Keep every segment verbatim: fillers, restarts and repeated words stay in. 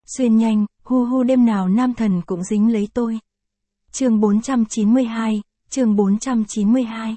Xuyên nhanh, hu hu đêm nào nam thần cũng dính lấy tôi. Chương bốn trăm chín mươi hai, chương bốn trăm chín mươi hai.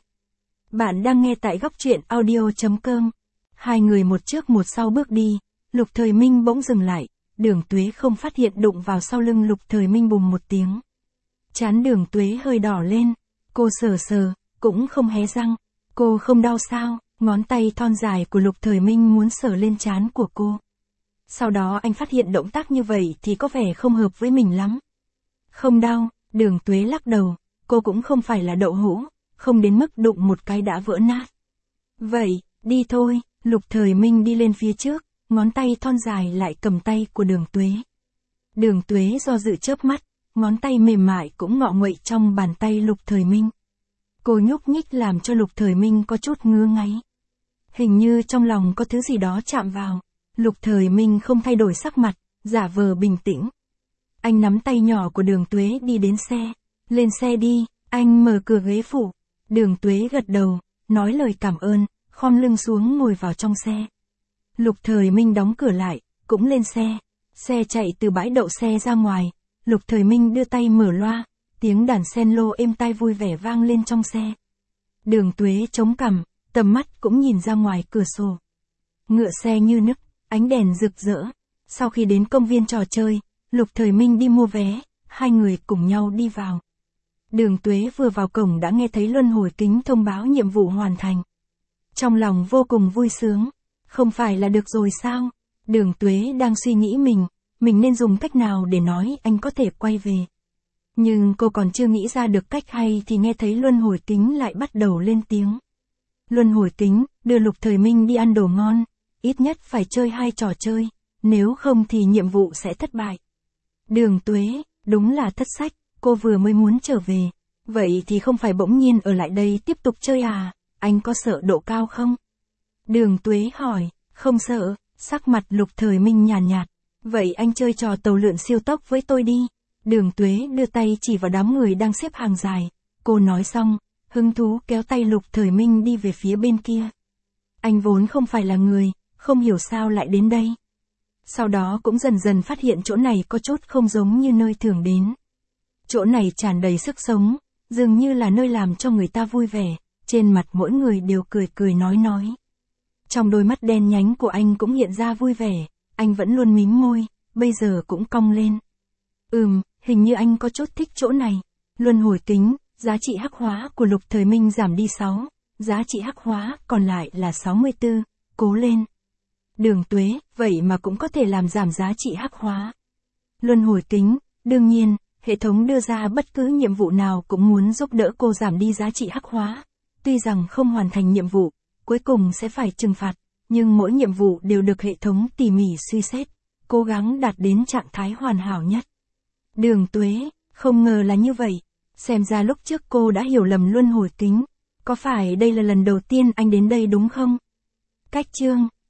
Bạn đang nghe tại góc truyện audio.com. Hai người một trước một sau bước đi, Lục Thời Minh bỗng dừng lại, Đường Tuế không phát hiện đụng vào sau lưng Lục Thời Minh bùm một tiếng. Trán Đường Tuế hơi đỏ lên, cô sờ sờ, cũng không hé răng. Cô không đau sao? Ngón tay thon dài của Lục Thời Minh muốn sờ lên trán của cô. Sau đó anh phát hiện động tác như vậy thì có vẻ không hợp với mình lắm. Không đau, Đường Tuế lắc đầu, cô cũng không phải là đậu hũ, không đến mức đụng một cái đã vỡ nát. Vậy, đi thôi, Lục Thời Minh đi lên phía trước, ngón tay thon dài lại cầm tay của Đường Tuế. Đường Tuế do dự chớp mắt, ngón tay mềm mại cũng ngọ nguậy trong bàn tay Lục Thời Minh. Cô nhúc nhích làm cho Lục Thời Minh có chút ngứa ngáy. Hình như trong lòng có thứ gì đó chạm vào. Lục Thời Minh không thay đổi sắc mặt, giả vờ bình tĩnh. Anh nắm tay nhỏ của Đường Tuế đi đến xe. Lên xe đi, anh mở cửa ghế phụ. Đường Tuế gật đầu, nói lời cảm ơn, khom lưng xuống ngồi vào trong xe. Lục Thời Minh đóng cửa lại, cũng lên xe. Xe chạy từ bãi đậu xe ra ngoài. Lục Thời Minh đưa tay mở loa, tiếng đàn cello êm tai vui vẻ vang lên trong xe. Đường Tuế chống cằm, tầm mắt cũng nhìn ra ngoài cửa sổ. Ngựa xe như nức, ánh đèn rực rỡ. Sau khi đến công viên trò chơi, Lục Thời Minh đi mua vé, hai người cùng nhau đi vào. Đường Tuế vừa vào cổng đã nghe thấy luân hồi kính thông báo nhiệm vụ hoàn thành. Trong lòng vô cùng vui sướng, không phải là được rồi sao? Đường Tuế đang suy nghĩ mình, mình nên dùng cách nào để nói anh có thể quay về. Nhưng cô còn chưa nghĩ ra được cách hay thì nghe thấy luân hồi kính lại bắt đầu lên tiếng. Luân hồi kính, đưa Lục Thời Minh đi ăn đồ ngon, ít nhất phải chơi hai trò chơi, nếu không thì nhiệm vụ sẽ thất bại. Đường Tuế, đúng là thất sách, cô vừa mới muốn trở về, vậy thì không phải bỗng nhiên ở lại đây tiếp tục chơi à, anh có sợ độ cao không? Đường Tuế hỏi, không sợ, sắc mặt Lục Thời Minh nhàn nhạt, nhạt, vậy anh chơi trò tàu lượn siêu tốc với tôi đi. Đường Tuế đưa tay chỉ vào đám người đang xếp hàng dài, cô nói xong, hứng thú kéo tay Lục Thời Minh đi về phía bên kia. Anh vốn không phải là người, không hiểu sao lại đến đây. Sau đó cũng dần dần phát hiện chỗ này có chút không giống như nơi thường đến. Chỗ này tràn đầy sức sống, dường như là nơi làm cho người ta vui vẻ, trên mặt mỗi người đều cười cười nói nói. Trong đôi mắt đen nhánh của anh cũng hiện ra vui vẻ, anh vẫn luôn mím môi, bây giờ cũng cong lên. Ừm, hình như anh có chút thích chỗ này. Luân hồi kính, giá trị hắc hóa của Lục Thời Minh giảm đi sáu, giá trị hắc hóa còn lại là sáu mươi tư, cố lên. Đường Tuế, vậy mà cũng có thể làm giảm giá trị hắc hóa. Luân hồi kính, đương nhiên, hệ thống đưa ra bất cứ nhiệm vụ nào cũng muốn giúp đỡ cô giảm đi giá trị hắc hóa. Tuy rằng không hoàn thành nhiệm vụ, cuối cùng sẽ phải trừng phạt, nhưng mỗi nhiệm vụ đều được hệ thống tỉ mỉ suy xét, cố gắng đạt đến trạng thái hoàn hảo nhất. Đường Tuế, không ngờ là như vậy, xem ra lúc trước cô đã hiểu lầm luân hồi kính, có phải đây là lần đầu tiên anh đến đây đúng không? Cách chương,